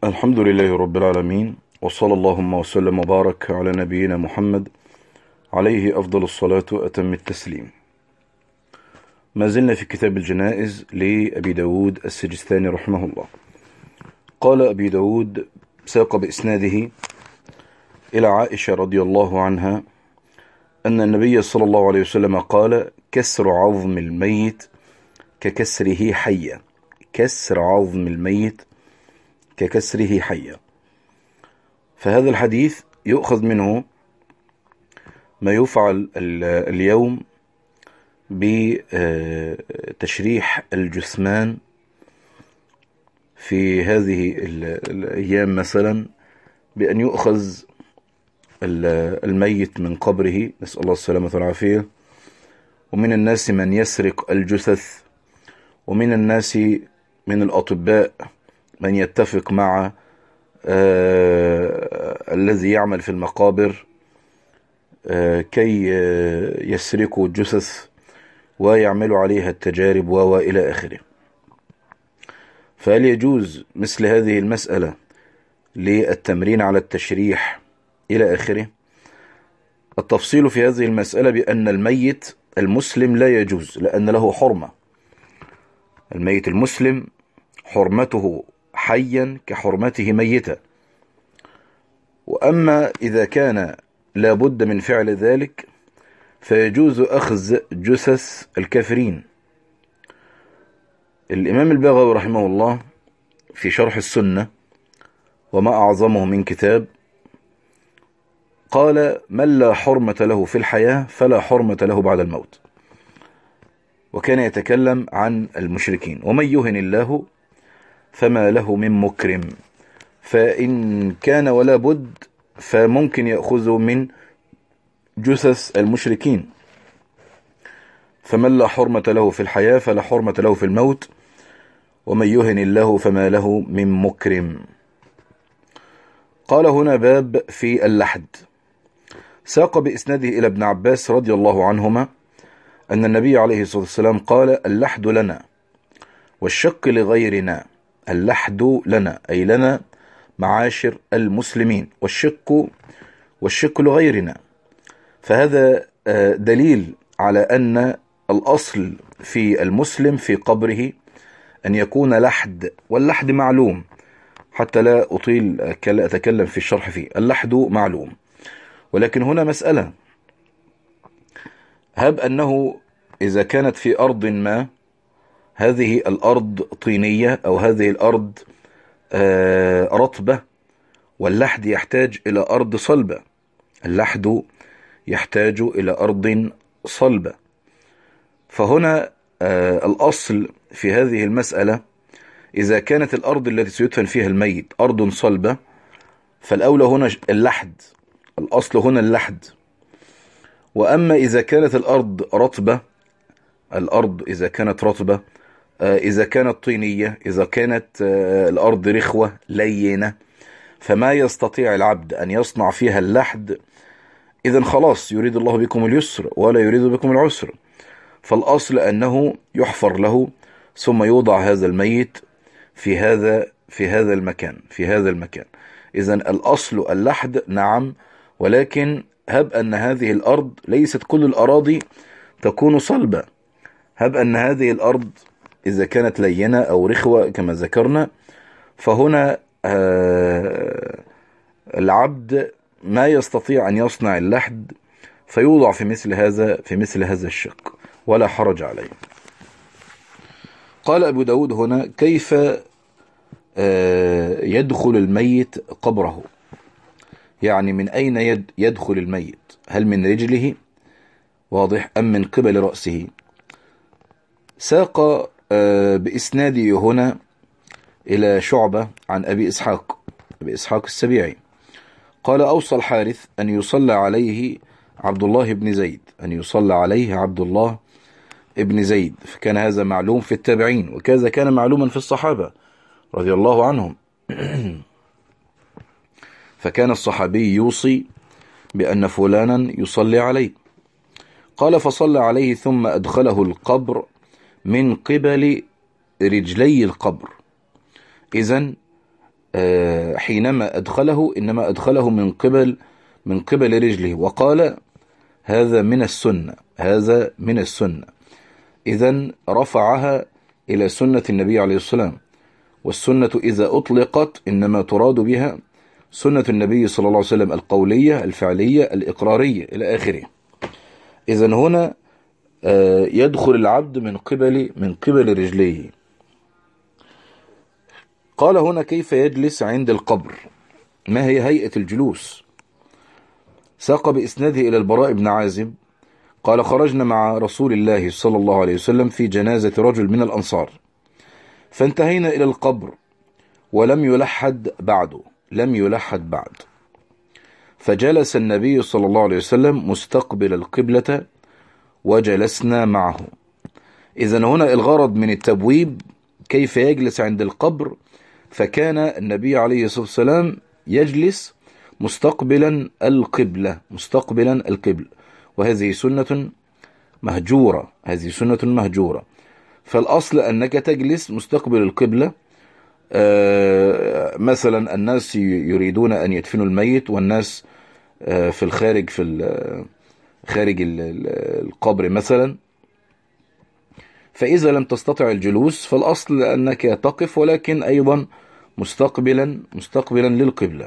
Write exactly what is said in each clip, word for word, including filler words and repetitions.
الحمد لله رب العالمين، وصلى اللهم وسلم وبارك على نبينا محمد عليه أفضل الصلاة وأتم التسليم. ما زلنا في كتاب الجنائز لأبي داود السجستاني رحمه الله. قال أبي داود ساق بإسناده إلى عائشة رضي الله عنها أن النبي صلى الله عليه وسلم قال: كسر عظم الميت ككسره حيا. كسر عظم الميت ككسره حيا. فهذا الحديث يؤخذ منه ما يفعل اليوم بتشريح الجثمان في هذه الأيام، مثلا بأن يؤخذ الميت من قبره، نسأل الله السلامة والعافية. ومن الناس من يسرق الجثث، ومن الناس من الأطباء من يتفق مع آه الذي يعمل في المقابر آه كي آه يسرقوا الجثث ويعملوا عليها التجارب وإلى آخره. فهل يجوز مثل هذه المسألة للتمرين على التشريح إلى آخره؟ التفصيل في هذه المسألة بأن الميت المسلم لا يجوز، لأن له حرمة. الميت المسلم حرمته حيا كحرمته ميتا. وأما إذا كان لابد من فعل ذلك فيجوز أخذ جثث الكافرين. الإمام البغوي رحمه الله في شرح السنة، وما أعظمه من كتاب، قال: من لا حرمة له في الحياة فلا حرمة له بعد الموت. وكان يتكلم عن المشركين: ومن يهن الله فما له من مكرم. فإن كان ولا بد فممكن يأخذه من جثث المشركين. فمن لا حرمة له في الحياة فلا حرمة له في الموت، ومن يهن الله فما له من مكرم. قال هنا باب في اللحد. ساق بإسناده إلى ابن عباس رضي الله عنهما أن النبي عليه الصلاة والسلام قال: اللحد لنا والشق لغيرنا. اللحد لنا أي لنا معاشر المسلمين، والشق والشق لغيرنا. فهذا دليل على أن الأصل في المسلم في قبره أن يكون لحد، واللحد معلوم، حتى لا أطيل أتكلم في الشرح فيه. اللحد معلوم، ولكن هنا مسألة: هب أنه إذا كانت في أرض ما هذه الأرض طينية أو هذه الأرض آه رطبة، واللحد يحتاج إلى أرض صلبة. اللحد يحتاج إلى أرض صلبة. فهنا آه الأصل في هذه المسألة: إذا كانت الأرض التي سيدفن فيها الميت أرض صلبة فالأولى هنا اللحد. الأصل هنا اللحد. وأما إذا كانت الأرض رطبة، الأرض إذا كانت رطبة، إذا كانت طينية، إذا كانت الأرض رخوة لينة، فما يستطيع العبد أن يصنع فيها اللحد، إذن خلاص يريد الله بكم اليسر ولا يريد بكم العسر. فالأصل أنه يحفر له ثم يوضع هذا الميت في هذا في هذا المكان في هذا المكان. إذن الأصل اللحد، نعم، ولكن هب أن هذه الأرض ليست كل الأراضي تكون صلبة. هب أن هذه الأرض إذا كانت لينة أو رخوة كما ذكرنا، فهنا آه العبد ما يستطيع أن يصنع اللحد، فيوضع في مثل هذا في مثل هذا الشق، ولا حرج عليه. قال أبو داود هنا: كيف آه يدخل الميت قبره؟ يعني من أين يدخل الميت؟ هل من رجله واضح أم من قبل رأسه؟ ساق بإسناده هنا إلى شعبة عن أبي إسحاق أبي إسحاق السبيعي قال: أوصى الحارث أن يصلى عليه عبد الله بن زيد أن يصلى عليه عبد الله بن زيد. فكان هذا معلوم في التابعين، وكذا كان معلوما في الصحابة رضي الله عنهم. فكان الصحابي يوصي بأن فلانا يصلي عليه. قال: فصلى عليه ثم أدخله القبر من قبل رجلي القبر. إذن حينما أدخله إنما أدخله من قبل من قبل رجله، وقال هذا من السنة، هذا من السنة. إذن رفعها إلى سنة النبي عليه الصلاة والسلام، والسنة إذا أطلقت إنما تراد بها سنة النبي صلى الله عليه وسلم القولية الفعلية الإقرارية إلى آخره. إذن هنا يدخل العبد من قبل من قبل رجليه. قال هنا كيف يجلس عند القبر؟ ما هي هيئة الجلوس؟ ساق بإسناده إلى البراء بن عازب قال خرجنا مع رسول الله صلى الله عليه وسلم في جنازة رجل من الأنصار، فانتهينا إلى القبر ولم يلحد بعده، لم يلحد بعد، فجلس النبي صلى الله عليه وسلم مستقبل القبلة وجلسنا معه. إذن هنا الغرض من التبويب كيف يجلس عند القبر، فكان النبي عليه الصلاة والسلام يجلس مستقبلا القبلة، مستقبلا القبلة، وهذه سنة مهجورة، هذه سنة مهجورة. فالأصل أنك تجلس مستقبل القبلة. آه مثلا الناس يريدون أن يدفنوا الميت والناس آه في الخارج، في خارج القبر مثلا، فإذا لم تستطع الجلوس فالأصل أنك تقف، ولكن أيضا مستقبلا مستقبلا للقبلة.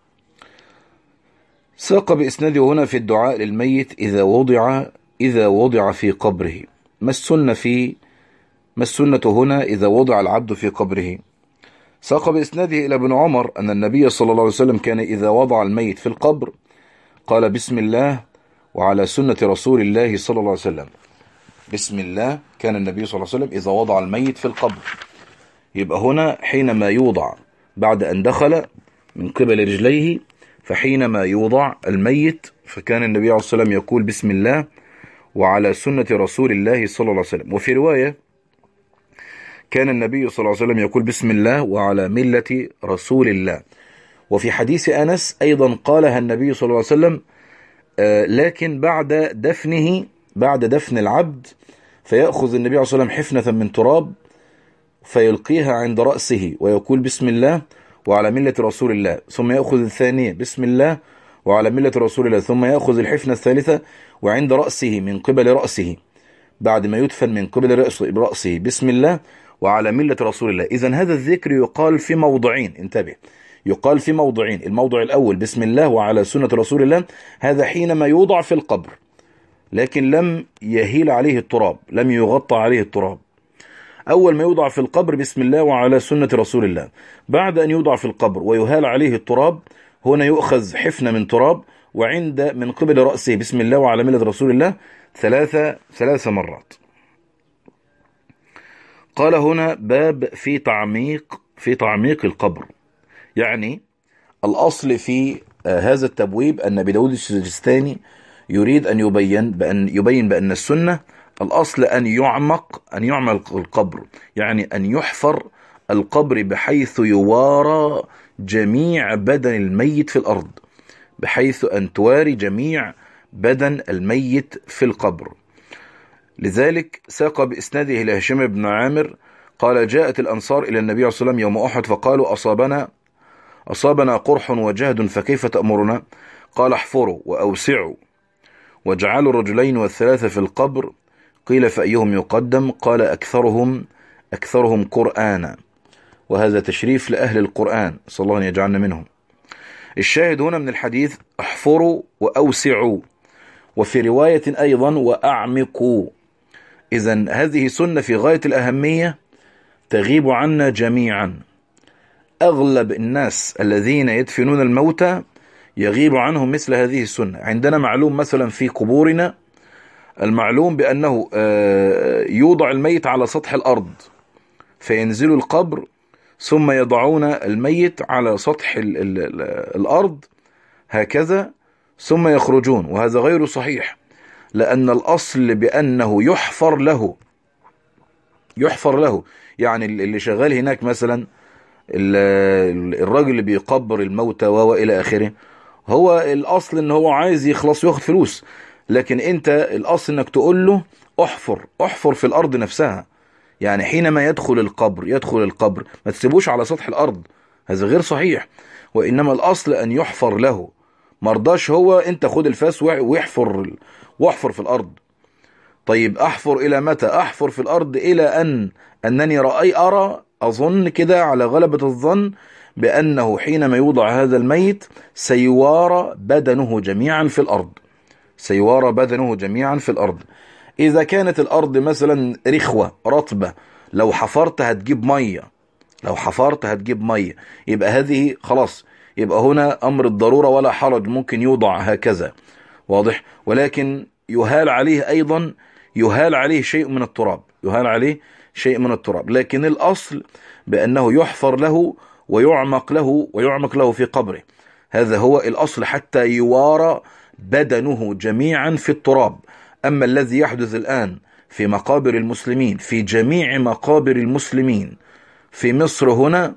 ساق بإسناده هنا في الدعاء للميت إذا وضع إذا وضع في قبره. ما السنة في ما السنة هنا إذا وضع العبد في قبره؟ ساق بإسناده إلى ابن عمر أن النبي صلى الله عليه وسلم كان إذا وضع الميت في القبر قال بسم الله وعلى سنة رسول الله صلى الله عليه وسلم. بسم الله، كان النبي صلى الله عليه وسلم إذا وضع الميت في القبر. يبقى هنا حينما يوضع بعد أن دخل من قبل رجليه، فحينما يوضع الميت فكان النبي عليه الصلاة والسلام يقول بسم الله وعلى سنة رسول الله صلى الله عليه وسلم. وفي رواية كان النبي صلى الله عليه وسلم يقول بسم الله وعلى ملة رسول الله. وفي حديث أنس أيضا قالها النبي صلى الله عليه وسلم آه لكن بعد دفنه، بعد دفن العبد، فيأخذ النبي عليه الصلاة والسلام حفنة من تراب فيلقيها عند رأسه ويقول بسم الله وعلى ملة رسول الله، ثم يأخذ الثانية بسم الله وعلى ملة رسول الله، ثم يأخذ الحفنة الثالثة وعند رأسه من قبل رأسه بعد ما يدفن من قبل رأسه بسم الله وعلى ملة رسول الله. إذن هذا الذكر يقال في موضعين، انتبه، يقال في موضعين. الموضع الأول بسم الله وعلى سنة رسول الله، هذا حينما يوضع في القبر لكن لم يهيل عليه التراب، لم يغطى عليه التراب. أول ما يوضع في القبر بسم الله وعلى سنة رسول الله. بعد أن يوضع في القبر ويهال عليه التراب، هنا يؤخذ حفنة من تراب وعند من قبل رأسه بسم الله وعلى ملة رسول الله ثلاثة ثلاث مرات. قال هنا باب في تعميق في تعميق القبر. يعني الأصل في هذا التبويب أن أبي داود السجستاني يريد أن يبين بأن يبين بأن السنة الأصل أن يعمق أن يعمق القبر، يعني أن يحفر القبر بحيث يوارى جميع بدن الميت في الأرض، بحيث أن تواري جميع بدن الميت في القبر. لذلك ساق بإسناده إلى هشام بن عامر قال جاءت الأنصار إلى النبي صلى الله عليه وسلم يوم أحد فقالوا أصابنا أصابنا قرح وجهد فكيف تأمرنا؟ قال احفروا وأوسعوا واجعلوا الرجلين والثلاثة في القبر. قيل فأيهم يقدم؟ قال أكثرهم أكثرهم قرآنا. وهذا تشريف لأهل القرآن، صلى الله أن يجعلنا منهم. الشاهد هنا من الحديث احفروا وأوسعوا، وفي رواية أيضا وأعمقوا. إذن هذه سنة في غاية الأهمية تغيب عنا جميعا. أغلب الناس الذين يدفنون الموتى يغيب عنهم مثل هذه السنة. عندنا معلوم مثلا في قبورنا المعلوم بأنه يوضع الميت على سطح الأرض، فينزل القبر ثم يضعون الميت على سطح ال ال ال الأرض هكذا ثم يخرجون، وهذا غير صحيح، لأن الأصل بأنه يحفر له يحفر له يعني اللي شغال هناك مثلا الراجل اللي بيقبر الموتى وإلى آخره، هو الأصل إن هو عايز يخلص وياخد فلوس، لكن أنت الأصل إنك تقول له احفر احفر في الأرض نفسها. يعني حينما يدخل القبر يدخل القبر ما تسيبوش على سطح الأرض، هذا غير صحيح، وإنما الأصل أن يحفر له. مرضاش هو أنت خد الفاس ويحفر واحفر في الأرض. طيب أحفر إلى متى؟ أحفر في الأرض إلى أن أنني رأي أرى أظن كده على غلبة الظن بأنه حينما يوضع هذا الميت سيوارى بدنه جميعا في الأرض، سيوارى بدنه جميعا في الأرض. إذا كانت الأرض مثلا رخوة رطبة، لو حفرت هتجيب مية، لو حفرت هتجيب مية، يبقى هذه خلاص، يبقى هنا أمر الضرورة ولا حرج، ممكن يوضع هكذا، واضح. ولكن يهال عليه أيضا، يهال عليه شيء من التراب، يهال عليه شيء من التراب، لكن الأصل بأنه يحفر له ويعمق له ويعمق له في قبره، هذا هو الأصل حتى يوارى بدنه جميعا في التراب. أما الذي يحدث الآن في مقابر المسلمين، في جميع مقابر المسلمين في مصر هنا،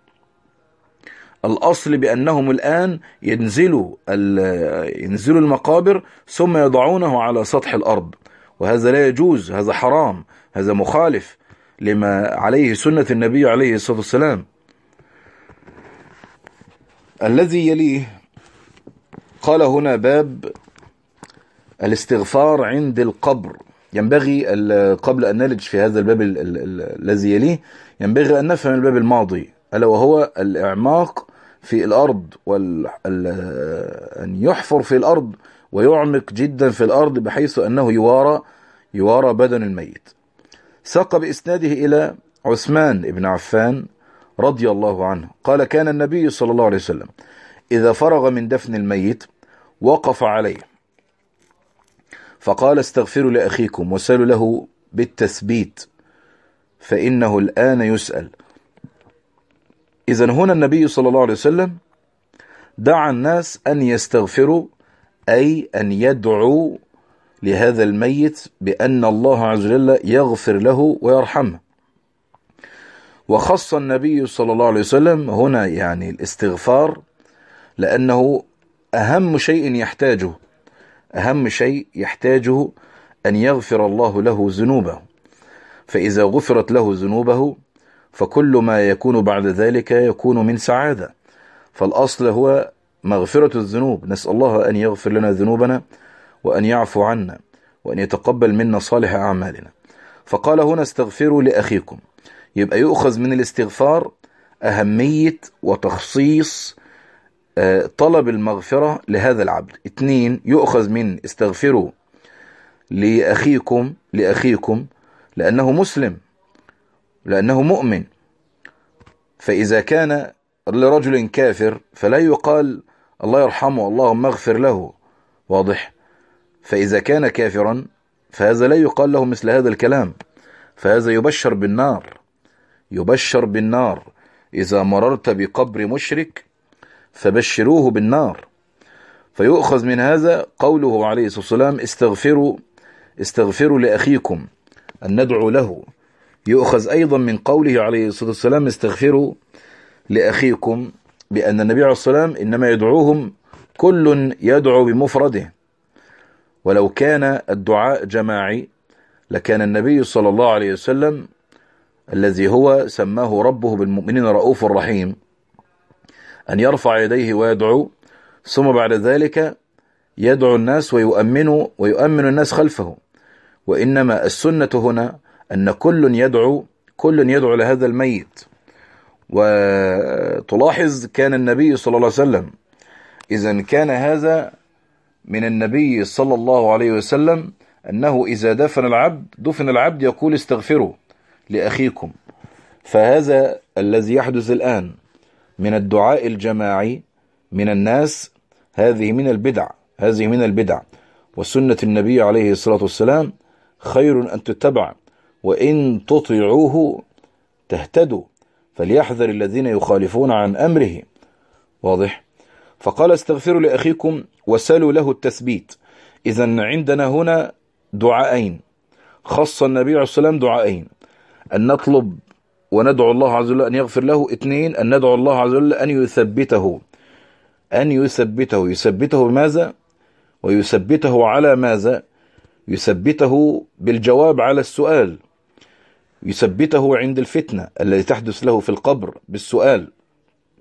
الأصل بأنهم الآن ينزلوا ينزلوا المقابر ثم يضعونه على سطح الأرض، وهذا لا يجوز، هذا حرام، هذا مخالف لما عليه سنة النبي عليه الصلاة والسلام. الذي يليه قال هنا باب الاستغفار عند القبر. ينبغي قبل أن نلج في هذا الباب الذي يليه ينبغي أن نفهم الباب الماضي، ألا وهو الإعماق في الأرض، وأن يحفر في الأرض ويعمق جدا في الأرض بحيث أنه يوارى يوارى بدن الميت. ساق بإسناده إلى عثمان بن عفان رضي الله عنه قال: كان النبي صلى الله عليه وسلم إذا فرغ من دفن الميت وقف عليه فقال: استغفروا لأخيكم وسألوا له بالتثبيت فإنه الآن يسأل. إذن هنا النبي صلى الله عليه وسلم دعا الناس أن يستغفروا، أي أن يدعوا لهذا الميت بأن الله عز وجل يغفر له ويرحمه. وخص النبي صلى الله عليه وسلم هنا يعني الاستغفار لأنه أهم شيء يحتاجه، أهم شيء يحتاجه أن يغفر الله له ذنوبه، فإذا غفرت له ذنوبه فكل ما يكون بعد ذلك يكون من سعادة. فالأصل هو مغفرة الذنوب، نسأل الله أن يغفر لنا ذنوبنا وأن يعفو عنا وأن يتقبل منا صالح أعمالنا. فقال هنا: استغفروا لأخيكم، يبقى يؤخذ من الاستغفار أهمية وتخصيص طلب المغفرة لهذا العبد. اثنين، يؤخذ من استغفروا لأخيكم لأخيكم لأنه مسلم، لأنه مؤمن، فإذا كان لرجل كافر فلا يقال الله يرحمه اللهم اغفر له، واضح. فإذا كان كافرا فهذا لا يقال له مثل هذا الكلام، فهذا يبشر بالنار، يبشر بالنار. إذا مررت بقبر مشرك فبشروه بالنار. فيؤخذ من هذا قوله عليه الصلاة والسلام: استغفروا استغفروا لأخيكم، أن ندعو له. يؤخذ أيضا من قوله عليه الصلاة والسلام: استغفروا لأخيكم، بأن النبي عليه الصلاة والسلام إنما يدعوهم كل يدعو بمفرده، ولو كان الدعاء جماعي لكان النبي صلى الله عليه وسلم الذي هو سماه ربه بالمؤمنين رؤوف رحيم أن يرفع يديه ويدعو، ثم بعد ذلك يدعو الناس ويؤمنوا ويؤمن الناس خلفه. وإنما السنة هنا أن كل يدعو كل يدعو لهذا الميت. وتلاحظ كان النبي صلى الله عليه وسلم، إذن كان هذا من النبي صلى الله عليه وسلم أنه إذا دفن العبد دفن العبد يقول: استغفروا لأخيكم. فهذا الذي يحدث الآن من الدعاء الجماعي من الناس، هذه من البدع، هذه من البدع. وسنة النبي عليه الصلاة والسلام خير أن تتبع، وإن تطيعوه تهتدوا، فليحذر الذين يخالفون عن أمره، واضح. فقال: استغفروا لأخيكم وسألوا له التثبيت. إذن عندنا هنا دعاءين، خص النبي عليه الصلاة والسلام دعاءين: أن نطلب وندعو الله عز وجل أن يغفر له، اثنين أن ندعو الله عز وجل أن يثبته، أن يثبته. يثبته بماذا؟ ويثبته على ماذا؟ يثبته بالجواب على السؤال، يثبته عند الفتنة التي تحدث له في القبر بالسؤال،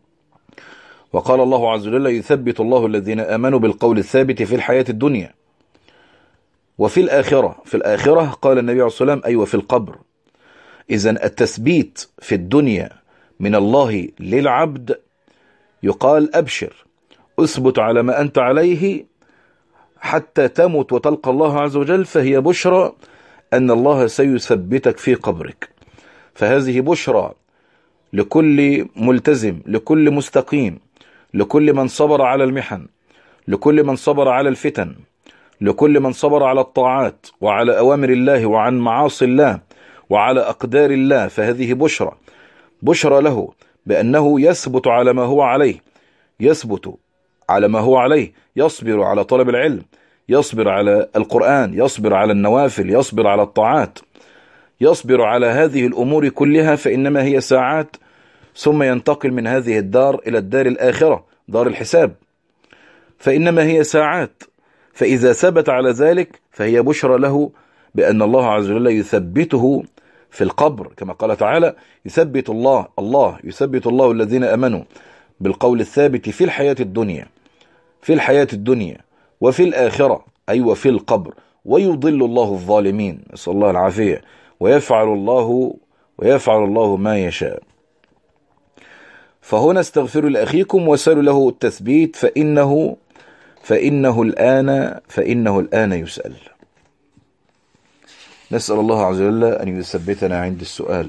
وقال الله عز وجل يثبت الله الذين آمنوا بالقول الثابت في الحياة الدنيا وفي الآخرة. في الآخرة قال النبي عليه الصلاة والسلام أيوة في القبر. إذن التثبيت في الدنيا من الله للعبد يقال أبشر، أثبت على ما أنت عليه حتى تمت وتلقى الله عز وجل، فهي بشرى أن الله سيثبتك في قبرك. فهذه بشرى لكل ملتزم، لكل مستقيم، لكل من صبر على المحن، لكل من صبر على الفتن، لكل من صبر على الطاعات وعلى أوامر الله وعن معاصي الله وعلى أقدار الله. فهذه بشرى، بشرى له بأنه يثبت على ما هو عليه، يثبت على ما هو عليه، يصبر على طلب العلم، يصبر على القرآن، يصبر على النوافل، يصبر على الطاعات، يصبر على هذه الأمور كلها، فإنما هي ساعات ثم ينتقل من هذه الدار إلى الدار الآخرة، دار الحساب، فإنما هي ساعات. فإذا ثبت على ذلك فهي بشرى له بأن الله عز وجل يثبته في القبر، كما قال تعالى يثبت الله الله يثبت الله الذين أمنوا بالقول الثابت في الحياة الدنيا، في الحياة الدنيا وفي الآخرة، أيوة في القبر، ويضل الله الظالمين، نسأل الله العافية، ويفعل الله ويفعل الله ما يشاء. فهنا استغفروا لأخيكم وسألوا له التثبيت فإنه فإنه الآن فإنه الآن يسأل. نسأل الله عز وجل أن يثبتنا عند السؤال.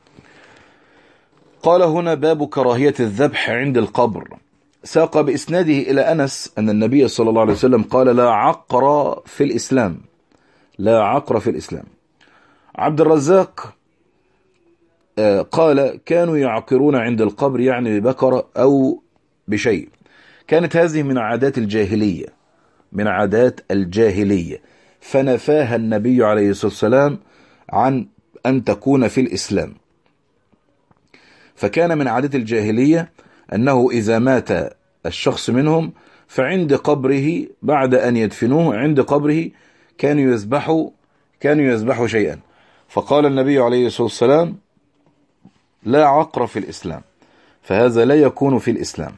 قال هنا باب كراهية الذبح عند القبر. ساق بإسناده إلى أنس أن النبي صلى الله عليه وسلم قال لا عقر في الإسلام، لا عقر في الإسلام. عبد الرزاق قال كانوا يعقرون عند القبر، يعني ببكرة أو بشيء. كانت هذه من عادات الجاهلية، من عادات الجاهلية، فنفاها النبي عليه الصلاة والسلام عن أن تكون في الإسلام. فكان من عادات الجاهلية أنه إذا مات الشخص منهم فعند قبره بعد أن يدفنوه عند قبره كانوا يذبحوا كانوا يذبحوا شيئا. فقال النبي عليه الصلاة والسلام لا عقر في الإسلام، فهذا لا يكون في الإسلام.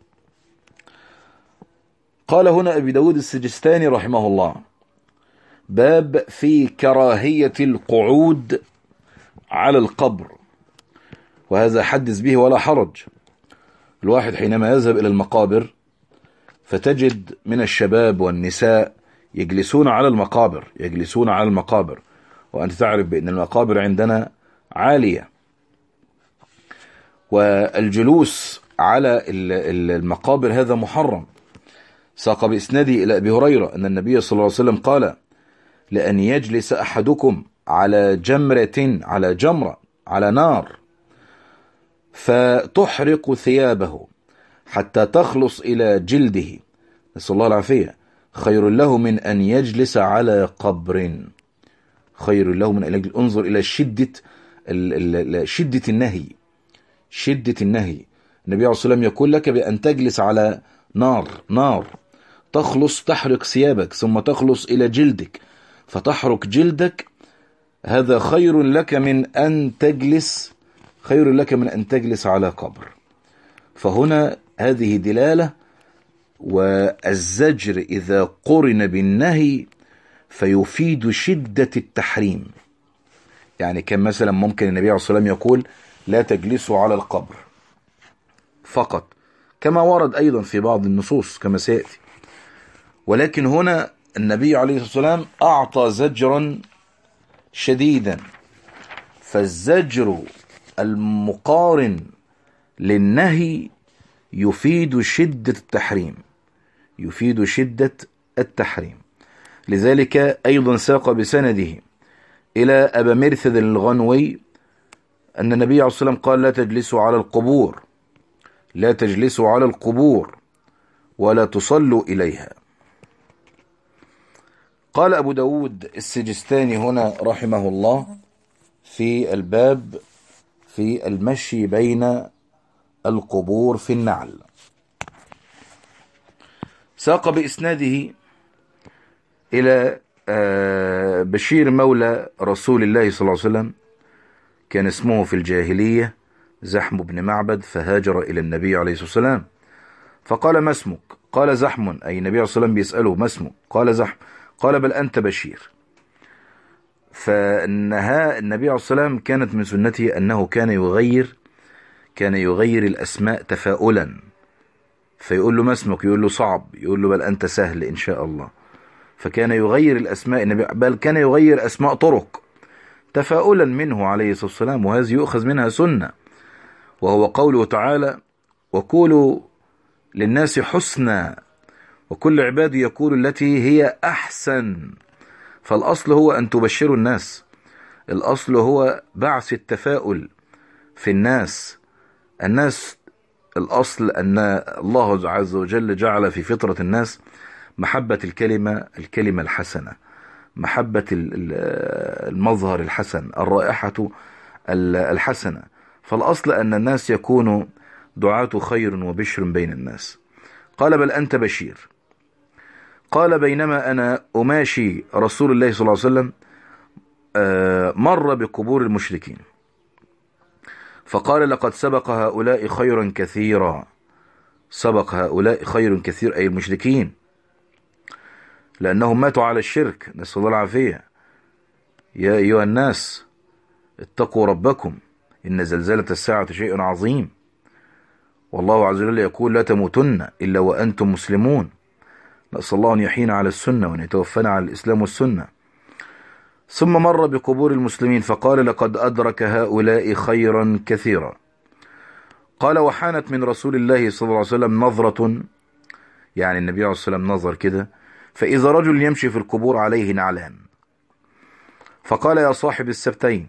قال هنا أبي داود السجستاني رحمه الله باب في كراهية القعود على القبر، وهذا حدث به ولا حرج. الواحد حينما يذهب إلى المقابر فتجد من الشباب والنساء يجلسون على المقابر يجلسون على المقابر وأنت تعرف بأن المقابر عندنا عالية، والجلوس على المقابر هذا محرم. ساق بإسناده إلى أبي هريرة أن النبي صلى الله عليه وسلم قال لأن يجلس أحدكم على جمرة على جمرة على نار فتحرق ثيابه حتى تخلص إلى جلده، نسأل الله العافية، خير له من أن يجلس على قبر، خير له من أن يجلس. انظر إلى شدة شدة النهي شدة النهي. النبي عليه الصلاة والسلام يقول لك بأن تجلس على نار نار تخلص تحرق ثيابك ثم تخلص إلى جلدك فتحرق جلدك، هذا خير لك من أن تجلس خير لك من أن تجلس على قبر. فهنا هذه دلالة، والزجر إذا قرن بالنهي فيفيد شدة التحريم. يعني كان مثلا ممكن النبي عليه الصلاة والسلام يقول لا تجلسوا على القبر فقط، كما ورد أيضا في بعض النصوص كما سيأتي، ولكن هنا النبي عليه الصلاة والسلام أعطى زجرا شديدا. فالزجر المقارن للنهي يفيد شدة التحريم يفيد شدة التحريم. لذلك أيضا ساق بسنده إلى أبا مرثد الغنوي أن النبي عليه الصلاة والسلام قال لا تجلسوا على القبور لا تجلسوا على القبور ولا تصلوا إليها. قال أبو داود السجستاني هنا رحمه الله في الباب في المشي بين القبور في النعل. ساق بإسناده إلى بشير مولى رسول الله صلى الله عليه وسلم، كان اسمه في الجاهلية زحم بن معبد، فهاجر إلى النبي عليه الصلاة والسلام فقال ما اسمك؟ قال زحم، أي النبي عليه الصلاة والسلام بيسأله ما اسمك؟ قال زحم. قال بل أنت بشير. فنها النبي عليه الصلاة والسلام كانت من سنته أنه كان يغير كان يغير الأسماء تفاؤلا، فيقول له ما اسمك؟ يقول له صعب، يقول له بل أنت سهل إن شاء الله. فكان يغير الأسماء النبي، بل كان يغير أسماء طرق تفاؤلا منه عليه الصلاة والسلام، وهذه يؤخذ منها سنة، وهو قوله تعالى وقولوا للناس حسنا وكل عباد يقول التي هي أحسن. فالأصل هو أن تبشروا الناس، الأصل هو بعث التفاؤل في الناس. الناس الأصل أن الله عز وجل جعل في فطرة الناس محبة الكلمة الكلمة الحسنة، محبة المظهر الحسن، الرائحة الحسنة. فالأصل أن الناس يكونوا دعاة خير وبشر بين الناس. قال بل أنت بشير. قال بينما أنا أماشي رسول الله صلى الله عليه وسلم مر بقبور المشركين فقال لقد سبق هؤلاء خيرا كثيرا. سبق هؤلاء خير كثير أي المشركين، لأنهم ماتوا على الشرك، نسأل الله العافية. يا أيها الناس اتقوا ربكم إن زلزلة الساعة شيء عظيم، والله عز وجل يقول لا تموتن إلا وأنتم مسلمون. نسأل الله أن يحيينا على السنة وأن يتوفنا على الإسلام والسنة. ثم مر بقبور المسلمين فقال لقد أدرك هؤلاء خيرا كثيرا. قال وحانت من رسول الله صلى الله عليه وسلم نظرة، يعني النبي عليه الصلاة والسلام نظر كده، فإذا رجل يمشي في القبور عليه نعلان، فقال يا صاحب السبتين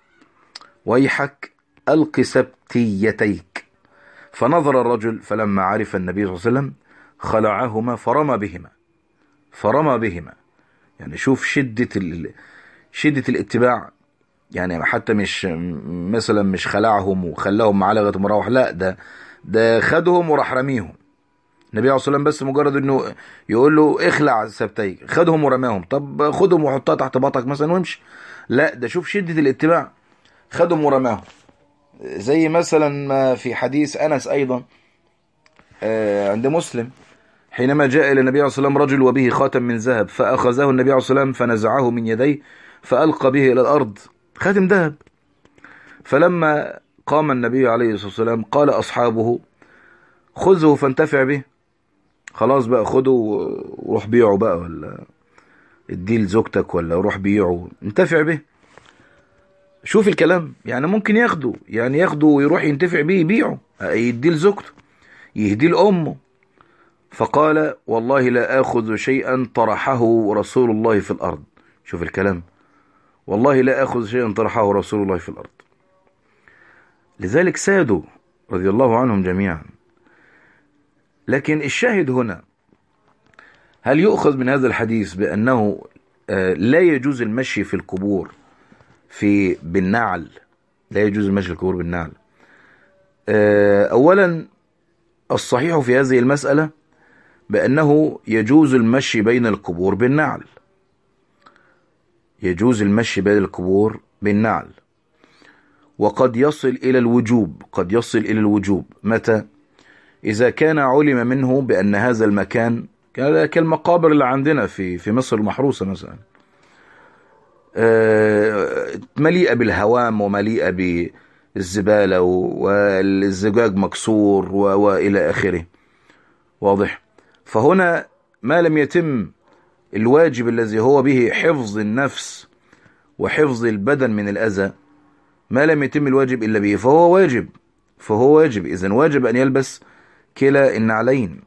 ويحك ألق سبتيتيك. فنظر الرجل فلما عرف النبي صلى الله عليه وسلم خلعهما فرمى بهما فرمى بهما يعني شوف شدة ال... شدة الاتباع، يعني حتى مش مثلا مش خلعهم وخلاهم معاه لغايه ما روح، لا ده ده خدهم وراح رميهم. النبي عليه الصلاه والسلام بس مجرد انه يقول له اخلع سبتيك خدهم ورماهم. طب خدهم وحطها تحت باطك مثلا وامشي، لا ده شوف شدة الاتباع، خدهم ورماهم. زي مثلا ما في حديث أنس أيضا عند مسلم حينما جاء إلى النبي عليه الصلاة والسلام رجل وبه خاتم من ذهب فأخذه النبي عليه الصلاة والسلام فنزعه من يديه فألقى به إلى الأرض، خاتم ذهب. فلما قام النبي عليه الصلاة والسلام قال أصحابه خذه فانتفع به، خلاص بقى خده وروح بيعه بقى، ولا اديه لزوجتك، ولا روح بيعه انتفع به. شوف الكلام، يعني ممكن ياخده يعني ياخده ويروح ينتفع به يبيعه، يديه لزوجته، يهديه لأمه. فقال والله لا آخذ شيئا طرحه رسول الله في الأرض. شوف الكلام، والله لا آخذ شيئا طرحه رسول الله في الأرض. لذلك سادوا رضي الله عنهم جميعا. لكن الشاهد هنا، هل يؤخذ من هذا الحديث بأنه لا يجوز المشي في القبور في بالنعل؟ لا يجوز المشي في القبور بالنعل. أولا الصحيح في هذه المسألة بأنه يجوز المشي بين القبور بالنعل، يجوز المشي بين القبور بالنعل، وقد يصل إلى الوجوب، قد يصل إلى الوجوب متى؟ إذا كان علم منه بأن هذا المكان كالمقابر اللي عندنا في في مصر المحروسة مثلا، مليئة بالهوام ومليئة بالزبالة والزجاج مكسور وإلى آخره، واضح؟ فهنا ما لم يتم الواجب الذي هو به حفظ النفس وحفظ البدن من الأذى، ما لم يتم الواجب إلا به فهو واجب، فهو واجب إذن واجب أن يلبس كلا النعلين.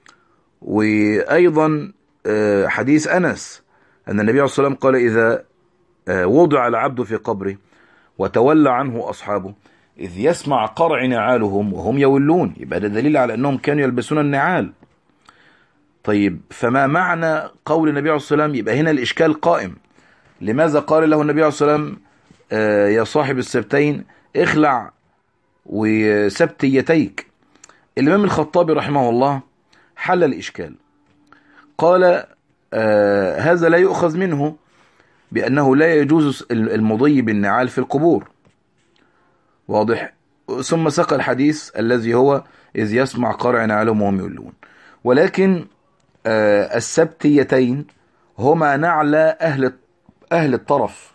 وأيضا حديث أنس أن النبي عليه الصلاة والسلام قال إذا وضع العبد في قبره وتولى عنه أصحابه إذ يسمع قرع نعالهم وهم يولون، يبقى ده دليل على أنهم كانوا يلبسون النعال. طيب فما معنى قول النبي عليه الصلاة والسلام؟ يبقى هنا الإشكال قائم، لماذا قال له النبي عليه الصلاة والسلام آه يا صاحب السبتين اخلع وسبتيتيك؟ الإمام الخطابي رحمه الله حل الإشكال، قال آه هذا لا يؤخذ منه بأنه لا يجوز المضي بالنعال في القبور، واضح؟ ثم ساق الحديث الذي هو إذ يسمع قارع نعلهم وهم يولون. ولكن آه السبتيتين هما نعل أهل أهل الطرف،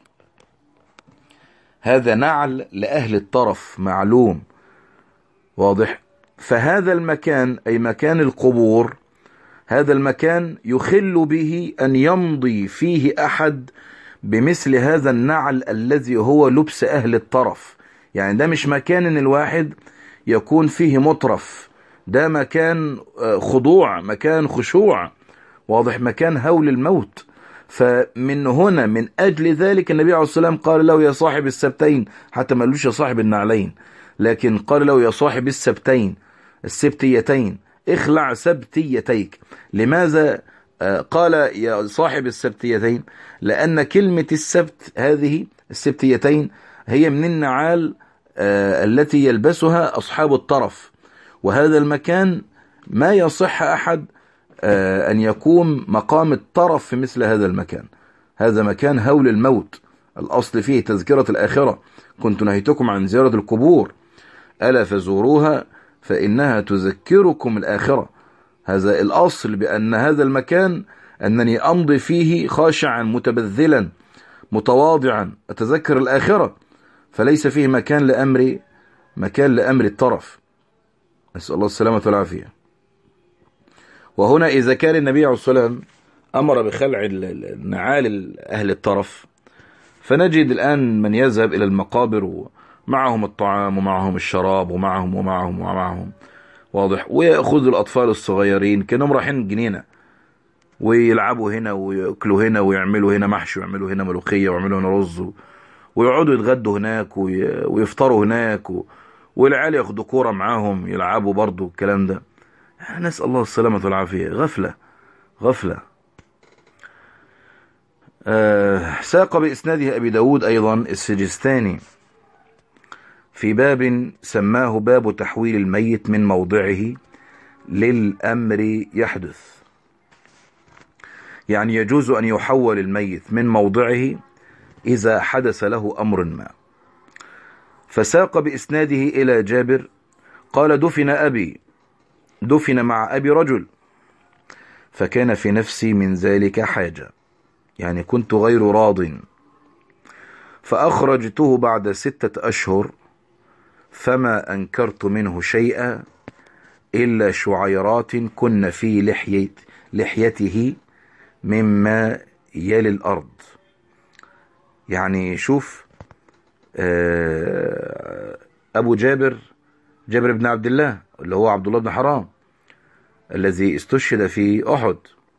هذا نعل لأهل الطرف معلوم، واضح. فهذا المكان أي مكان القبور، هذا المكان يخل به أن يمضي فيه أحد بمثل هذا النعل الذي هو لبس أهل الطرف. يعني ده مش مكان ان الواحد يكون فيه مطرف، ده مكان خضوع، مكان خشوع، واضح، مكان هول الموت. فمن هنا من أجل ذلك النبي عليه الصلاة والسلام قال له يا صاحب السبتين، حتى ما قالوش يا صاحب النعلين، لكن قال له يا صاحب السبتين السبتيتين اخلع سبتيتيك. لماذا قال يا صاحب السبتيتين؟ لأن كلمة السبت هذه السبتيتين هي من النعال التي يلبسها أصحاب الطرف، وهذا المكان ما يصح أحد أن يقوم مقام الطرف في مثل هذا المكان. هذا مكان هول الموت، الأصل فيه تذكرة الآخرة، كنت نهيتكم عن زيارة القبور ألا فزوروها فإنها تذكركم الآخرة. هذا الأصل، بأن هذا المكان أنني أمضي فيه خاشعا متبذلا متواضعا أتذكر الآخرة، فليس فيه مكان لأمر مكان لأمر الطرف، نسأل الله السلامة والعافية. وهنا إذا كان النبي عليه الصلاة والسلام أمر بخلع النعال أهل الطرف، فنجد الآن من يذهب إلى المقابر ومعهم الطعام ومعهم الشراب ومعهم ومعهم ومعهم، واضح، ويأخذ الأطفال الصغيرين كأنهم رايحين جنينة، ويلعبوا هنا ويأكلوا هنا ويعملوا هنا محشي ويعملوا هنا ملوخية ويعملوا هنا رز، ويقعدوا يتغدوا هناك ويفطروا هناك، والعيال ياخدوا كورة معاهم يلعبوا برضو الكلام ده. نسأل الله السلامة والعافية. غفلة غفلة. آه ساق بإسناده أبي داود أيضا السجستاني في باب سماه باب تحويل الميت من موضعه للأمر يحدث، يعني يجوز أن يحول الميت من موضعه إذا حدث له أمر ما. فساق بإسناده إلى جابر قال دفن أبي دفن مع أبي رجل فكان في نفسي من ذلك حاجة، يعني كنت غير راض، فأخرجته بعد ستة أشهر فما أنكرت منه شيئا إلا شعيرات كن في لحية لحيته مما يلي الأرض. يعني شوف أبو جابر جابر بن عبد الله اللي هو عبد الله بن حرام الذي استشهد في أحد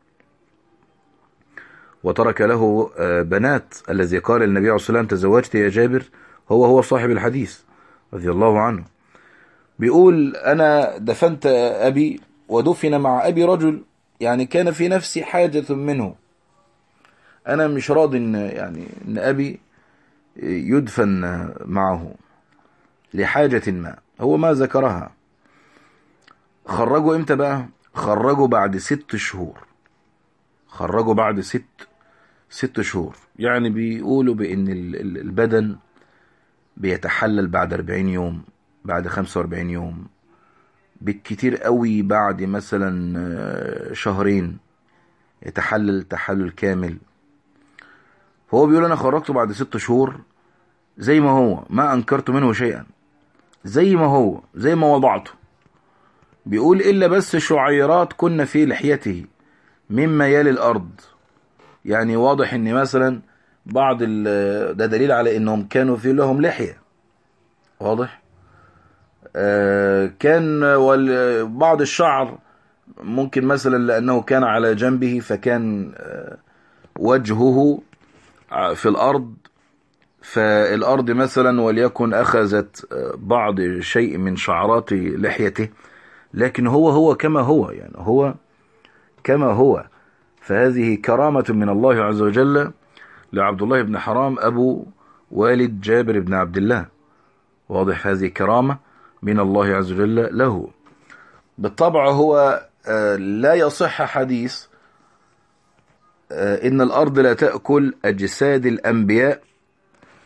وترك له بنات، الذي قال النبي عليه الصلاة والسلام تزوجت يا جابر، هو هو صاحب الحديث رضي الله عنه، بيقول أنا دفنت أبي ودفن مع أبي رجل، يعني كان في نفسي حاجة منه، أنا مش راضي إن يعني إن أبي يدفن معه لحاجة ما، هو ما ذكرها. خرجوا إمتى بقى؟ خرجوا بعد ست شهور خرجوا بعد ست ست شهور يعني بيقولوا بأن البدن بيتحلل بعد أربعين يوم، بعد خمسة وأربعين يوم بالكتير قوي، بعد مثلا شهرين يتحلل تحلل كامل. فهو بيقول أنا خرجته بعد ست شهور زي ما هو، ما أنكرت منه شيئا، زي ما هو زي ما وضعته. بيقول إلا بس شعيرات كنا في لحيته مما يلي الأرض، يعني واضح إن مثلا بعض ده دليل على إنهم كانوا في لهم لحية، واضح. آه كان بعض الشعر ممكن مثلا لأنه كان على جنبه فكان آه وجهه في الأرض، فالأرض مثلا وليكن أخذت بعض شيء من شعرات لحيته، لكن هو هو كما هو، يعني هو كما هو. فهذه كرامة من الله عز وجل لعبد الله بن حرام أبو والد جابر بن عبد الله، واضح، هذه كرامة من الله عز وجل له. بالطبع هو لا يصح حديث إن الأرض لا تأكل أجساد الأنبياء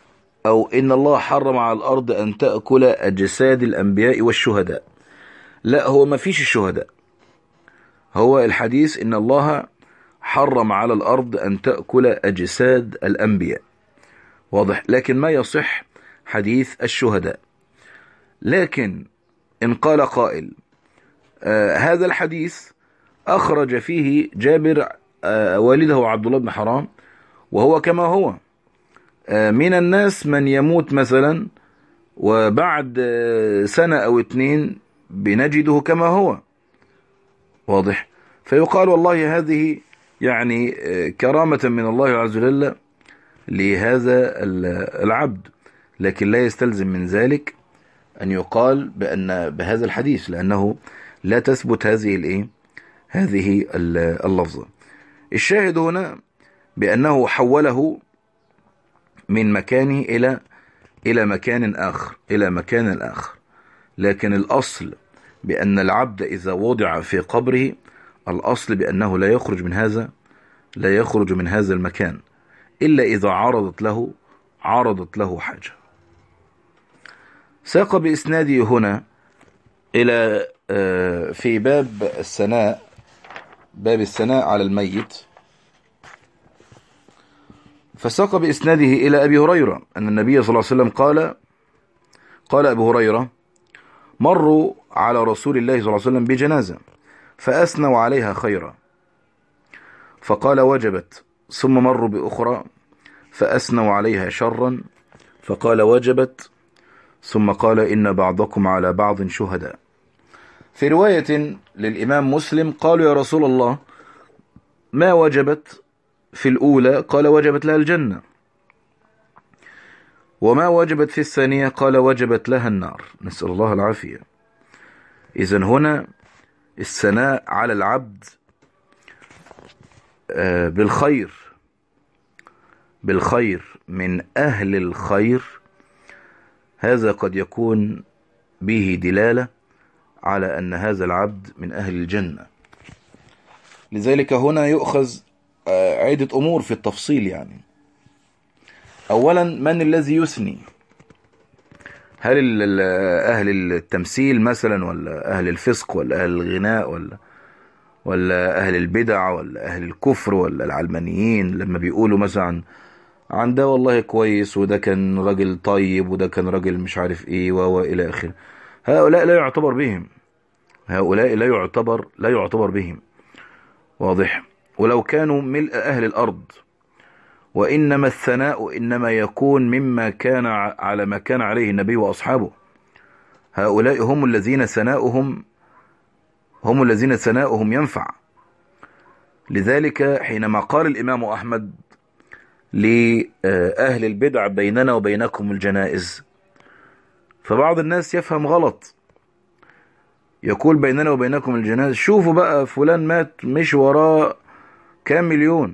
أو إن الله حرم على الأرض أن تأكل أجساد الأنبياء والشهداء. لا، هو ما فيش الشهداء، هو الحديث إن الله حرم على الأرض أن تأكل أجساد الأنبياء، واضح، لكن ما يصح حديث الشهداء. لكن إن قال قائل آه هذا الحديث أخرج فيه جابر آه والده عبد الله بن حرام، وهو كما هو، آه من الناس من يموت مثلا وبعد آه سنة أو اتنين بنجده كما هو، واضح، فيقال والله هذه يعني آه كرامة من الله عز وجل لهذا العبد، لكن لا يستلزم من ذلك أن يقال بأن بهذا الحديث، لأنه لا تثبت هذه الإيه هذه اللفظة. الشاهد هنا بأنه حوله من مكانه إلى إلى مكان آخر إلى مكان آخر، لكن الأصل بأن العبد إذا وضع في قبره الأصل بأنه لا يخرج من هذا لا يخرج من هذا المكان إلا إذا عرضت له عرضت له حاجة. ساق بإسناده هنا إلى في باب الثناء باب الثناء على الميت، فساق بإسناده إلى أبي هريرة أن النبي صلى الله عليه وسلم قال قال أبو هريرة: مروا على رسول الله صلى الله عليه وسلم بجنازة فأثنوا عليها خيرا، فقال: وجبت. ثم مروا بأخرى فأثنوا عليها شرا، فقال: وجبت. ثم قال: إن بعضكم على بعض شهداء. في رواية للإمام مسلم قالوا: يا رسول الله، ما وجبت في الأولى؟ قال: وجبت لها الجنة. وما وجبت في الثانية؟ قال: وجبت لها النار. نسأل الله العافية. إذن هنا الثناء على العبد بالخير بالخير من أهل الخير، هذا قد يكون به دلالة على أن هذا العبد من أهل الجنة. لذلك هنا يؤخذ عدة أمور في التفصيل. يعني أولا، من الذي يثني؟ هل أهل التمثيل مثلا، ولا أهل الفسق، ولا أهل الغناء، ولا ولا أهل البدع، ولا أهل الكفر، ولا العلمانيين لما بيقولوا مثلا عن ده والله كويس، وده كان راجل طيب، وده كان راجل مش عارف ايه وإلى آخره، هؤلاء لا يعتبر بهم هؤلاء لا يعتبر لا يعتبر بهم واضح. ولو كانوا ملء أهل الأرض، وإنما الثناء إنما يكون مما كان على ما كان عليه النبي وأصحابه. هؤلاء هم الذين ثناؤهم هم الذين ثناؤهم ينفع. لذلك حينما قال الإمام أحمد لأهل البدع: بيننا وبينكم الجنائز، فبعض الناس يفهم غلط، يقول: بيننا وبينكم الجنائز، شوفوا بقى فلان مات مش وراه كام مليون،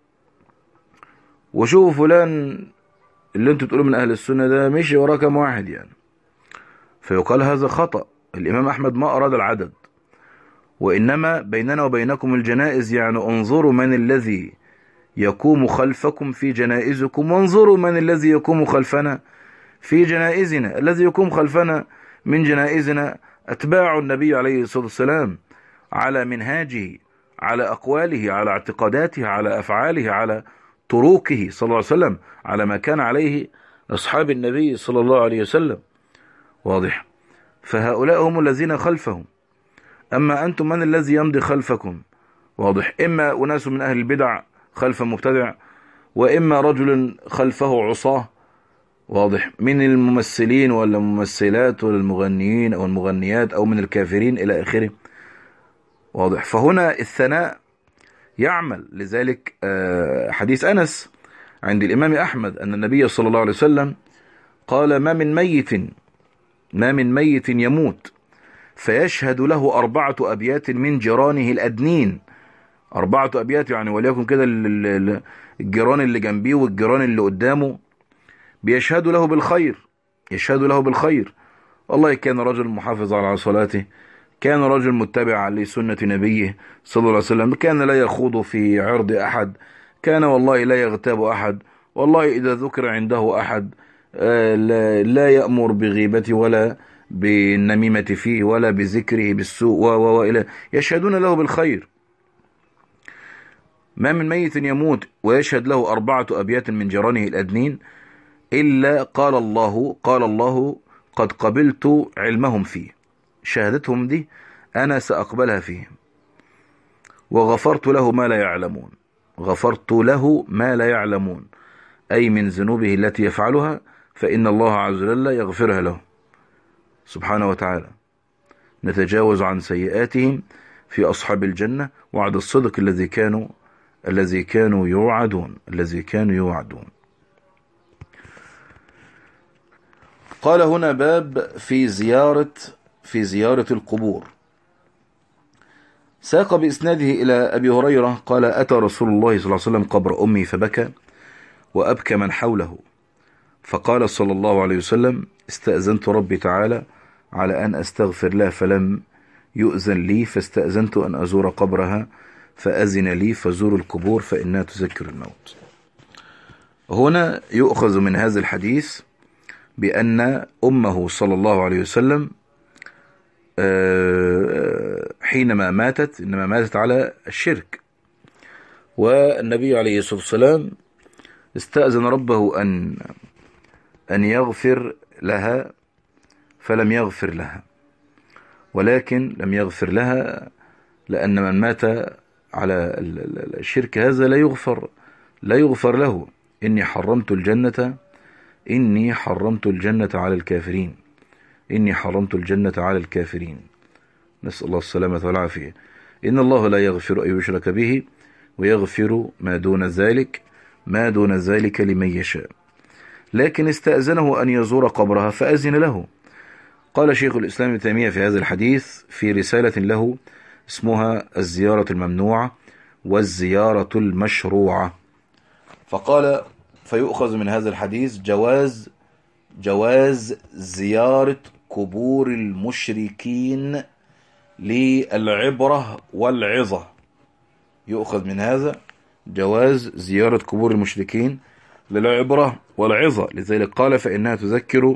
وشوفوا فلان اللي انتوا تقولوا من أهل السنة ده مش وراه كام واحد يعني. فيقال هذا خطأ. الإمام أحمد ما أراد العدد، وإنما بيننا وبينكم الجنائز يعني انظروا من الذي يقوم خلفكم في جنائزكم، وانظروا من الذي يقوم خلفنا في جنائزنا. الذي يقوم خلفنا من جنائزنا أتباع النبي عليه الصلاة والسلام، على منهاجه، على أقواله، على اعتقاداته، على أفعاله، على طرقه صلى الله عليه وسلم، على ما كان عليه أصحاب النبي صلى الله عليه وسلم، واضح. فهؤلاء هم الذين خلفهم. أما أنتم من الذي يمضي خلفكم؟ واضح. إما أناس من أهل البدع خلف مبتدع، وإما رجل خلفه عصاه، واضح، من الممثلين ولا الممثلات ولا المغنيين أو المغنيات أو من الكافرين إلى آخره، واضح. فهنا الثناء يعمل. لذلك حديث أنس عند الإمام أحمد أن النبي صلى الله عليه وسلم قال: ما من ميت ما من ميت يموت فيشهد له أربعة أبيات من جيرانه الأدنين. أربعة أبيات يعني وليكن كده الجيران اللي جنبيه والجيران اللي قدامه بيشهدوا له بالخير يشهدوا له بالخير. والله كان رجل محافظ على صلاته، كان رجل متبع لسنة نبيه صلى الله عليه وسلم، كان لا يخوض في عرض أحد، كان والله لا يغتاب أحد، والله إذا ذكر عنده أحد لا يأمر بغيبته ولا بالنميمة فيه ولا بذكره بالسوء وإلى يشهدون له بالخير. ما من ميت يموت ويشهد له أربعة أبيات من جيرانه الأدنين إلا قال الله قال الله قد قبلت علمهم فيه، شهادتهم دي أنا سأقبلها فيهم، وغفرت له ما لا يعلمون، غفرت له ما لا يعلمون، أي من ذنوبه التي يفعلها فإن الله عز وجل يغفرها له سبحانه وتعالى. نتجاوز عن سيئاتهم في أصحاب الجنة وعد الصدق الذي كانوا الذي كانوا يوعدون الذي كانوا يوعدون. قال هنا باب في زيارة في زيارة القبور. ساق بإسناده إلى أبي هريرة قال أتى رسول الله صلى الله عليه وسلم قبر أمي فبكى وأبكى من حوله، فقال صلى الله عليه وسلم استأذنت ربي تعالى على أن أستغفر لها فلم يؤذن لي، فاستأذنت أن أزور قبرها فأذن لي، فزور القبور فإنها تذكر الموت. هنا يؤخذ من هذا الحديث بأن أمه صلى الله عليه وسلم حينما ماتت إنما ماتت على الشرك، والنبي عليه الصلاة والسلام استأذن ربه أن أن يغفر لها فلم يغفر لها، ولكن لم يغفر لها لأن من مات على الشرك هذا لا يغفر لا يغفر له. إني حرمت الجنة إني حرمت الجنة على الكافرين إني حرمت الجنة على الكافرين نسأل الله السلامة والعافية. إن الله لا يغفر أن يشرك به ويغفر ما دون ذلك ما دون ذلك لمن يشاء، لكن استأذنه أن يزور قبرها فأذن له. قال شيخ الإسلام ابن تيمية في هذا الحديث في رسالة له اسمها الزيارة الممنوعة والزيارة المشروعة، فقال فيؤخذ من هذا الحديث جواز جواز زيارة قبور المشركين للعبرة والعظة. يؤخذ من هذا جواز زيارة قبور المشركين للعبرة والعظة، لذلك قال فإنها تذكر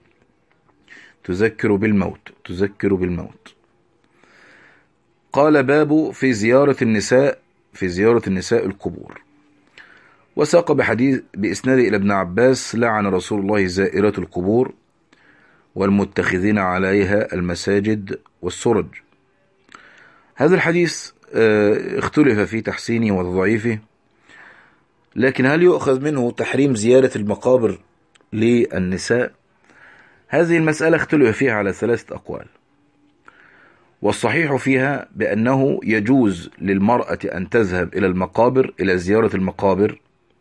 تذكر بالموت تذكر بالموت. قال باب في زيارة النساء في زيارة النساء القبور. وساق بحديث بإسناد إلى ابن عباس لعن رسول الله زائرات القبور والمتخذين عليها المساجد والسرج. هذا الحديث اختلف في تحسينه وتضعيفه، لكن هل يؤخذ منه تحريم زيارة المقابر للنساء؟ هذه المسألة اختلف فيها على ثلاثة أقوال، والصحيح فيها بأنه يجوز للمرأة أن تذهب إلى المقابر إلى زيارة المقابر،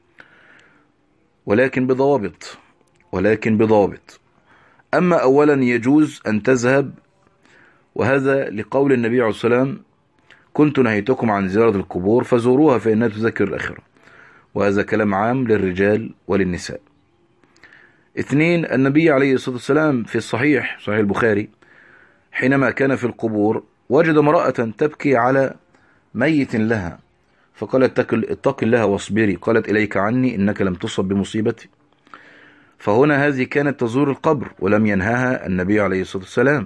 ولكن بضوابط ولكن بضوابط أما أولا يجوز أن تذهب، وهذا لقول النبي عليه الصلاة والسلام كنت نهيتكم عن زيارة القبور فزوروها فإنها تذكر الآخرة، وهذا كلام عام للرجال وللنساء. اثنين، النبي عليه الصلاة والسلام في الصحيح صحيح البخاري حينما كان في القبور وجد امرأة تبكي على ميت لها، فقالت اتق الله واصبري، قالت إليك عني إنك لم تصب بمصيبتي. فهنا هذه كانت تزور القبر ولم ينهاها النبي عليه الصلاة والسلام.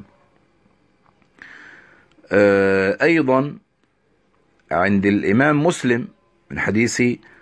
أيضا عند الإمام مسلم من حديث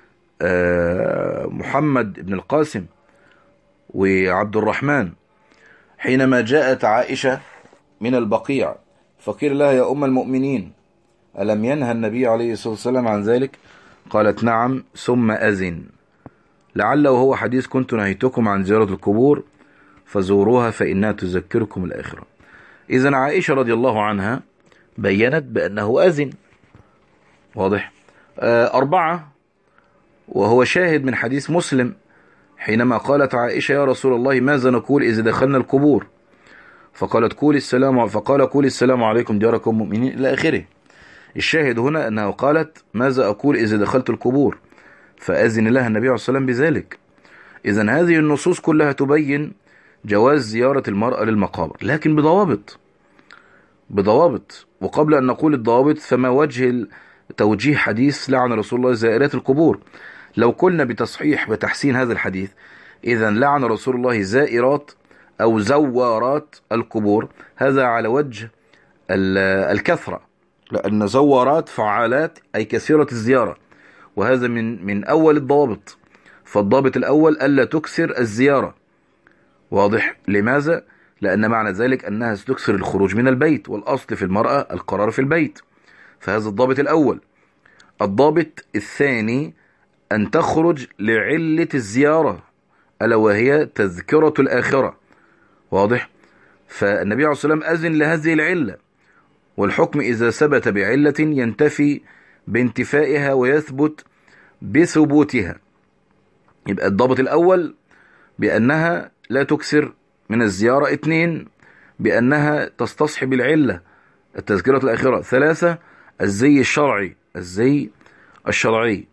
محمد بن القاسم وعبد الرحمن حينما جاءت عائشة من البقيع فقيل لها يا أم المؤمنين ألم ينهى النبي عليه الصلاة والسلام عن ذلك؟ قالت نعم ثم أذن، لعله هو حديث كنت نهيتكم عن زيارة القبور فزوروها فإنها تذكركم الآخرة. إذن عائشة رضي الله عنها بيّنت بأنه أذن، واضح. أربعة، وهو شاهد من حديث مسلم حينما قالت عائشة يا رسول الله ماذا نقول إذا دخلنا القبور؟ فقالت قول السلام فقال قول السلام عليكم دياركم مؤمنين إلى آخره. الشاهد هنا أنها قالت ماذا أقول إذا دخلت القبور، فأذن لها النبي عليه الصلاة والسلام بذلك. إذن هذه النصوص كلها تبين جواز زيارة المرأة للمقابر، لكن بضوابط بضوابط وقبل أن نقول الضوابط فما وجه توجيه حديث لعن رسول الله زائرات القبور؟ لو قلنا بتصحيح وتحسين هذا الحديث إذا لعن رسول الله زائرات أو زوارات القبور، هذا على وجه الكثرة، لأن زوارات فعالات أي كثيرة الزيارة، وهذا من من أول الضوابط. فالضابط الأول ألا تكثر الزيارة. واضح؟ لماذا؟ لأن معنى ذلك أنها ستكثر الخروج من البيت، والأصل في المرأة القرار في البيت. فهذا الضابط الأول. الضابط الثاني أن تخرج لعلة الزيارة، ألا وهي تذكرة الآخرة. واضح؟ فالنبي عليه الصلاة والسلام أذن لهذه العلة، والحكم إذا ثبت بعلة ينتفي بانتفائها ويثبت بثبوتها. يبقى الضابط الأول بأنها لا تكثر من الزيارة. اثنين، بأنها تستصحب العلة التذكرة الآخرة. ثلاثة، الزي الشرعي الزي الشرعي.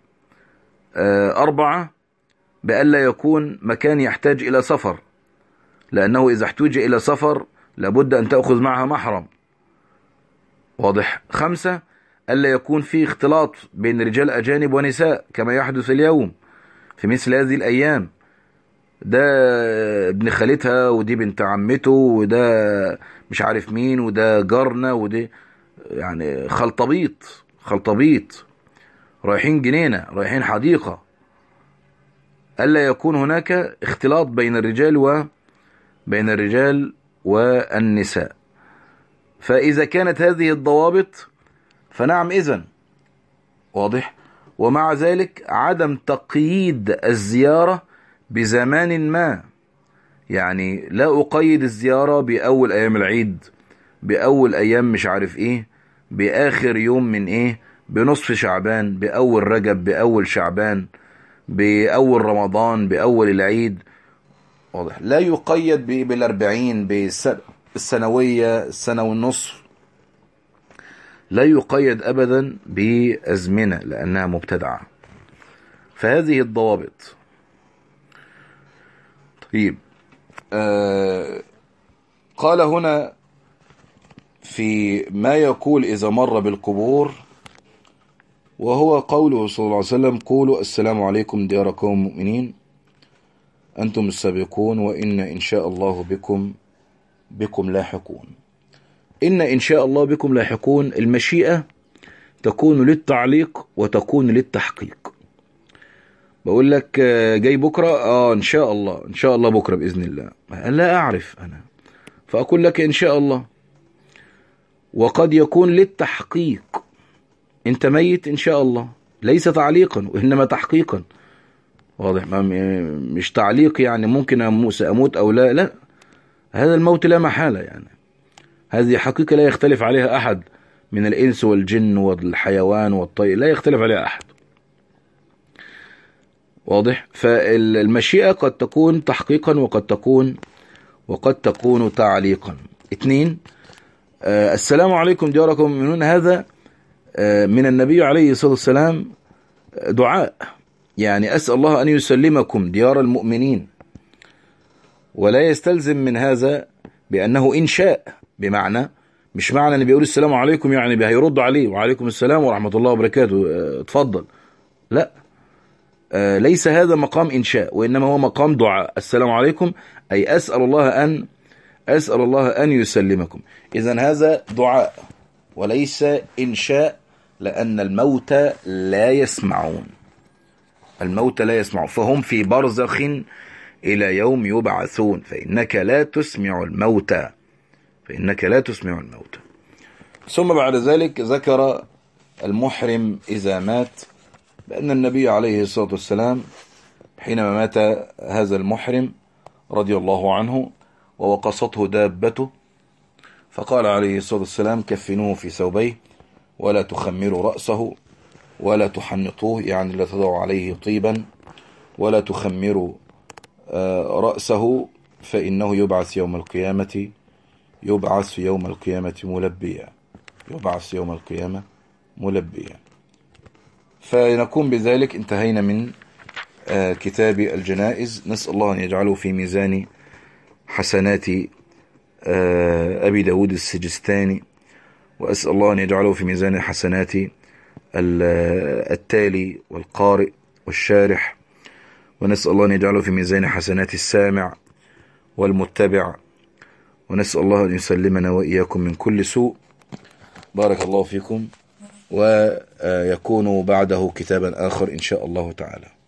أربعة، بألا يكون مكان يحتاج إلى سفر، لأنه إذا احتاج إلى سفر لابد أن تأخذ معها محرم. واضح؟ خمسة، ألا يكون في اختلاط بين رجال أجانب ونساء كما يحدث اليوم في مثل هذه الأيام، ده ابن خالتها ودي بنت عمته وده مش عارف مين وده جارنا وده، يعني خلطبيط خلطبيط، رايحين جنينة رايحين حديقة. ألا يكون هناك اختلاط بين الرجال وبين الرجال والنساء. فإذا كانت هذه الضوابط فنعم إذن. واضح؟ ومع ذلك عدم تقييد الزيارة بزمان ما، يعني لا أقيد الزيارة بأول أيام العيد، بأول أيام مش عارف إيه، بآخر يوم من إيه، بنصف شعبان، بأول رجب، بأول شعبان، بأول رمضان، بأول العيد. واضح؟ لا يقيد بالأربعين، بالسنوية، السنة والنصف، لا يقيد أبدا بأزمنة لأنها مبتدعة. فهذه الضوابط. طيب، آه قال هنا في ما يقول إذا مر بالقبور، وهو قوله صلى الله عليه وسلم: قولوا السلام عليكم ديار قوم مؤمنين أنتم السابقون وإن إن شاء الله بكم بكم لاحقون. إن إن شاء الله بكم لاحقون، المشيئة تكون للتعليق وتكون للتحقيق. بقول لك جاي بكرة، آه إن شاء الله، إن شاء الله بكرة بإذن الله، لا أعرف أنا، فأقول لك إن شاء الله. وقد يكون للتحقيق، أنت ميت إن شاء الله، ليس تعليقا وإنما تحقيقا. واضح؟ مش تعليق يعني ممكن سأموت أو لا، لا، هذا الموت لا محالة، يعني هذه حقيقة لا يختلف عليها أحد من الإنس والجن والحيوان والطير، لا يختلف عليها أحد. واضح؟ فالمشيئة قد تكون تحقيقا وقد تكون وقد تكون تعليقا. اثنين، آه السلام عليكم دياركم المؤمنون، هذا آه من النبي عليه الصلاة والسلام دعاء، يعني أسأل الله أن يسلمكم ديار المؤمنين، ولا يستلزم من هذا بأنه إنشاء، بمعنى مش معنى أن بيقول السلام عليكم يعني هيرد عليه وعليكم السلام ورحمة الله وبركاته اتفضل، لا، آه ليس هذا مقام إنشاء، وإنما هو مقام دعاء. السلام عليكم أي أسأل الله أن أسأل الله أن يسلمكم. إذن هذا دعاء وليس إنشاء، لأن الموتى لا يسمعون، الموتى لا يسمعون، فهم في برزخ إلى يوم يبعثون، فإنك لا تسمع الموتى فإنك لا تسمع الموتى. ثم بعد ذلك ذكر المحرم إذا مات، بأن النبي عليه الصلاة والسلام حينما مات هذا المحرم رضي الله عنه ووقصته دابته، فقال عليه الصلاة والسلام: كفنوه في ثوبيه ولا تخمروا رأسه ولا تحنطوه، يعني لا تضعوا عليه طيبا ولا تخمروا رأسه، فإنه يبعث يوم القيامة يبعث يوم القيامة ملبيا يبعث يوم القيامة ملبيا. فنكون بذلك انتهينا من كتاب الجنائز. نسأل الله أن يجعله في ميزان حسنات أبي داود السجستاني، وأسأل الله أن يجعله في ميزان حسنات التالي والقارئ والشارح، ونسأل الله أن يجعله في ميزان حسنات السامع والمتبع، ونسأل الله أن يسلمنا وإياكم من كل سوء. بارك الله فيكم، ويكون بعده كتابا آخر إن شاء الله تعالى.